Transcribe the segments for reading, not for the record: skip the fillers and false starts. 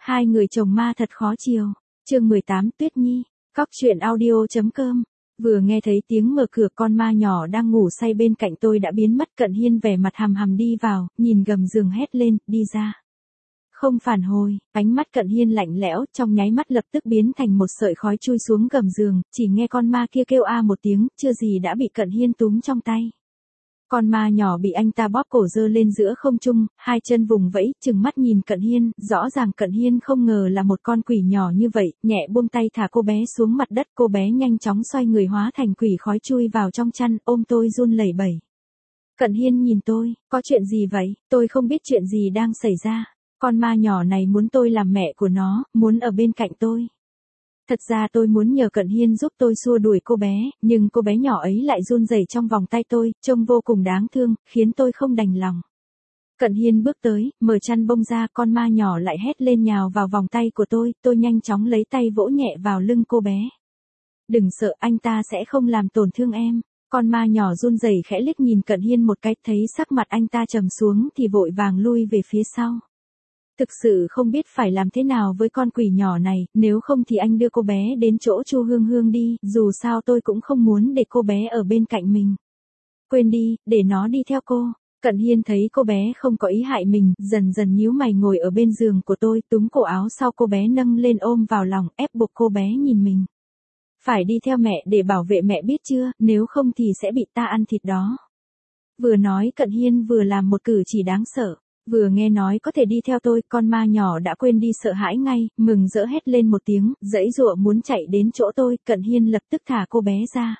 Hai người chồng ma thật khó chiều. Chương 18 Tuyết Nhi. Cóc truyện audio.com. Vừa nghe thấy tiếng mở cửa, con ma nhỏ đang ngủ say bên cạnh tôi đã biến mất. Cận Hiên vẻ mặt hầm hầm đi vào, nhìn gầm giường hét lên, đi ra. Không phản hồi, ánh mắt Cận Hiên lạnh lẽo, trong nháy mắt lập tức biến thành một sợi khói chui xuống gầm giường, chỉ nghe con ma kia kêu a một tiếng, chưa gì đã bị Cận Hiên túm trong tay. Con ma nhỏ bị anh ta bóp cổ giơ lên giữa không trung, hai chân vùng vẫy, trừng mắt nhìn Cận Hiên, rõ ràng Cận Hiên không ngờ là một con quỷ nhỏ như vậy, nhẹ buông tay thả cô bé xuống mặt đất, cô bé nhanh chóng xoay người hóa thành quỷ khói chui vào trong chăn, ôm tôi run lẩy bẩy. Cận Hiên nhìn tôi, có chuyện gì vậy, tôi không biết chuyện gì đang xảy ra, con ma nhỏ này muốn tôi làm mẹ của nó, muốn ở bên cạnh tôi. Thật ra tôi muốn nhờ Cận Hiên giúp tôi xua đuổi cô bé, nhưng cô bé nhỏ ấy lại run rẩy trong vòng tay tôi, trông vô cùng đáng thương, khiến tôi không đành lòng. Cận Hiên bước tới, mở chăn bông ra, con ma nhỏ lại hét lên nhào vào vòng tay của tôi nhanh chóng lấy tay vỗ nhẹ vào lưng cô bé. Đừng sợ, anh ta sẽ không làm tổn thương em. Con ma nhỏ run rẩy khẽ liếc nhìn Cận Hiên một cái, thấy sắc mặt anh ta trầm xuống thì vội vàng lui về phía sau. Thực sự không biết phải làm thế nào với con quỷ nhỏ này, nếu không thì anh đưa cô bé đến chỗ Chu Hương Hương đi, dù sao tôi cũng không muốn để cô bé ở bên cạnh mình. Quên đi, để nó đi theo cô. Cận Hiên thấy cô bé không có ý hại mình, dần dần nhíu mày ngồi ở bên giường của tôi, túm cổ áo sau cô bé nâng lên ôm vào lòng, ép buộc cô bé nhìn mình. Phải đi theo mẹ để bảo vệ mẹ biết chưa, nếu không thì sẽ bị ta ăn thịt đó. Vừa nói Cận Hiên vừa làm một cử chỉ đáng sợ. Vừa nghe nói có thể đi theo tôi, con ma nhỏ đã quên đi sợ hãi ngay, mừng rỡ hét lên một tiếng, giãy giụa muốn chạy đến chỗ tôi, Cận Hiên lập tức thả cô bé ra.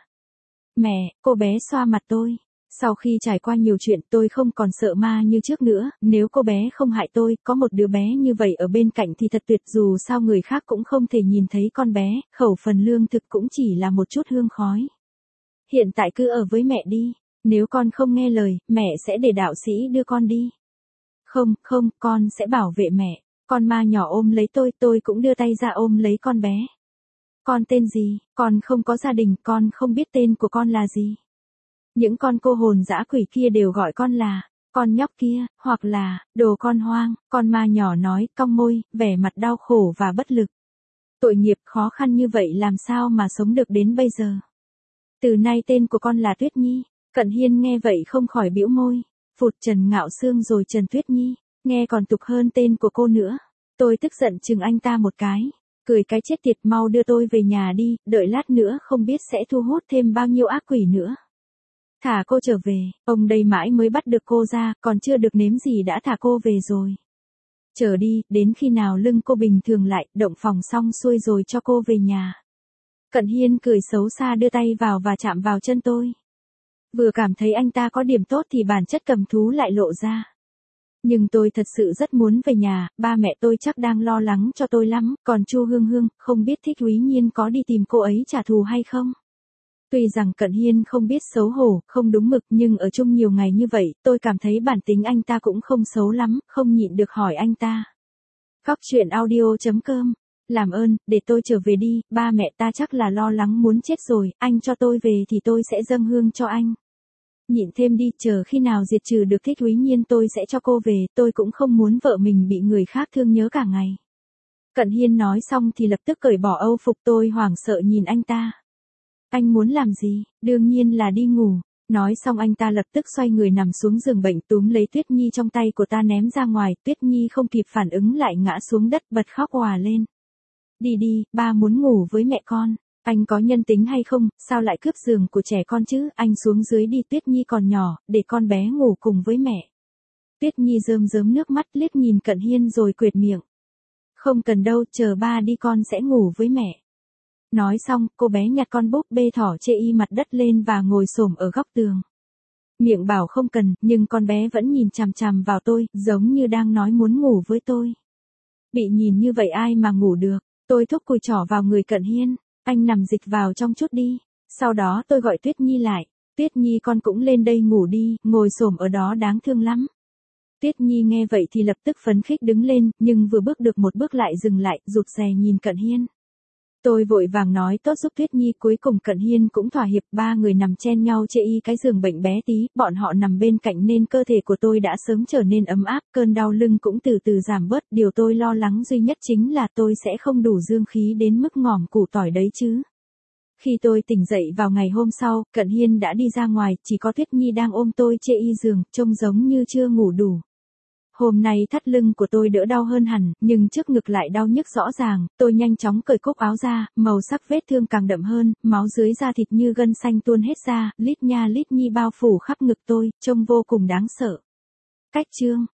Mẹ, cô bé xoa mặt tôi. Sau khi trải qua nhiều chuyện tôi không còn sợ ma như trước nữa, nếu cô bé không hại tôi, có một đứa bé như vậy ở bên cạnh thì thật tuyệt, dù sao người khác cũng không thể nhìn thấy con bé, khẩu phần lương thực cũng chỉ là một chút hương khói. Hiện tại cứ ở với mẹ đi, nếu con không nghe lời, mẹ sẽ để đạo sĩ đưa con đi. Không, con sẽ bảo vệ mẹ. Con ma nhỏ ôm lấy tôi cũng đưa tay ra ôm lấy con bé. Con tên gì? Con không có gia đình, con không biết tên của con là gì. Những con cô hồn dã quỷ kia đều gọi con là, con nhóc kia, hoặc là, đồ con hoang. Con ma nhỏ nói, cong môi, vẻ mặt đau khổ và bất lực. Tội nghiệp khó khăn như vậy làm sao mà sống được đến bây giờ. Từ nay tên của con là Tuyết Nhi. Cận Hiên nghe vậy không khỏi bĩu môi. Phụt, Trần Ngạo Sương rồi Trần Tuyết Nhi, nghe còn tục hơn tên của cô nữa. Tôi tức giận chừng anh ta một cái, cười cái chết tiệt, mau đưa tôi về nhà đi, đợi lát nữa không biết sẽ thu hút thêm bao nhiêu ác quỷ nữa. Thả cô trở về, ông đây mãi mới bắt được cô ra, còn chưa được nếm gì đã thả cô về rồi. Chờ đi, đến khi nào lưng cô bình thường lại, động phòng xong xuôi rồi cho cô về nhà. Cận Hiên cười xấu xa đưa tay vào và chạm vào chân tôi. Vừa cảm thấy anh ta có điểm tốt thì bản chất cầm thú lại lộ ra. Nhưng tôi thật sự rất muốn về nhà, ba mẹ tôi chắc đang lo lắng cho tôi lắm, còn Chu Hương Hương, không biết Thích Úy Nhiên có đi tìm cô ấy trả thù hay không? Tuy rằng Cận Hiên không biết xấu hổ, không đúng mực, nhưng ở chung nhiều ngày như vậy, tôi cảm thấy bản tính anh ta cũng không xấu lắm, không nhịn được hỏi anh ta. Cóc truyện audio.com. Làm ơn, để tôi trở về đi, ba mẹ ta chắc là lo lắng muốn chết rồi, anh cho tôi về thì tôi sẽ dâng hương cho anh. Nhịn thêm đi, chờ khi nào diệt trừ được Thích Úy Nhiên tôi sẽ cho cô về, tôi cũng không muốn vợ mình bị người khác thương nhớ cả ngày. Cận Hiên nói xong thì lập tức cởi bỏ âu phục, tôi hoảng sợ nhìn anh ta. Anh muốn làm gì? Đương nhiên là đi ngủ. Nói xong anh ta lập tức xoay người nằm xuống giường bệnh, túm lấy Tuyết Nhi trong tay của ta ném ra ngoài, Tuyết Nhi không kịp phản ứng lại ngã xuống đất bật khóc òa lên. Đi đi, ba muốn ngủ với mẹ con. Anh có nhân tính hay không, sao lại cướp giường của trẻ con chứ, anh xuống dưới đi, Tuyết Nhi còn nhỏ, để con bé ngủ cùng với mẹ. Tuyết Nhi rơm rớm nước mắt liếc nhìn Cận Hiên rồi quệt miệng. Không cần đâu, chờ ba đi con sẽ ngủ với mẹ. Nói xong, cô bé nhặt con búp bê thỏ chê y mặt đất lên và ngồi xổm ở góc tường. Miệng bảo không cần, nhưng con bé vẫn nhìn chằm chằm vào tôi, giống như đang nói muốn ngủ với tôi. Bị nhìn như vậy ai mà ngủ được, tôi thúc cùi trỏ vào người Cận Hiên. Anh nằm dịch vào trong chút đi. Sau đó tôi gọi Tuyết Nhi lại. Tuyết Nhi con cũng lên đây ngủ đi, ngồi xổm ở đó đáng thương lắm. Tuyết Nhi nghe vậy thì lập tức phấn khích đứng lên, nhưng vừa bước được một bước lại dừng lại, rụt rè nhìn Cận Hiên. Tôi vội vàng nói tốt giúp Tuyết Nhi, cuối cùng Cận Hiên cũng thỏa hiệp, ba người nằm chen nhau chê y cái giường bệnh bé tí, bọn họ nằm bên cạnh nên cơ thể của tôi đã sớm trở nên ấm áp, cơn đau lưng cũng từ từ giảm bớt, điều tôi lo lắng duy nhất chính là tôi sẽ không đủ dương khí đến mức ngỏm củ tỏi đấy chứ. Khi tôi tỉnh dậy vào ngày hôm sau, Cận Hiên đã đi ra ngoài, chỉ có Tuyết Nhi đang ôm tôi chê y giường, trông giống như chưa ngủ đủ. Hôm nay thắt lưng của tôi đỡ đau hơn hẳn, nhưng trước ngực lại đau nhức rõ ràng, tôi nhanh chóng cởi cúc áo ra, màu sắc vết thương càng đậm hơn, máu dưới da thịt như gân xanh tuôn hết ra, lít nha lít nhí bao phủ khắp ngực tôi, trông vô cùng đáng sợ. Cách chương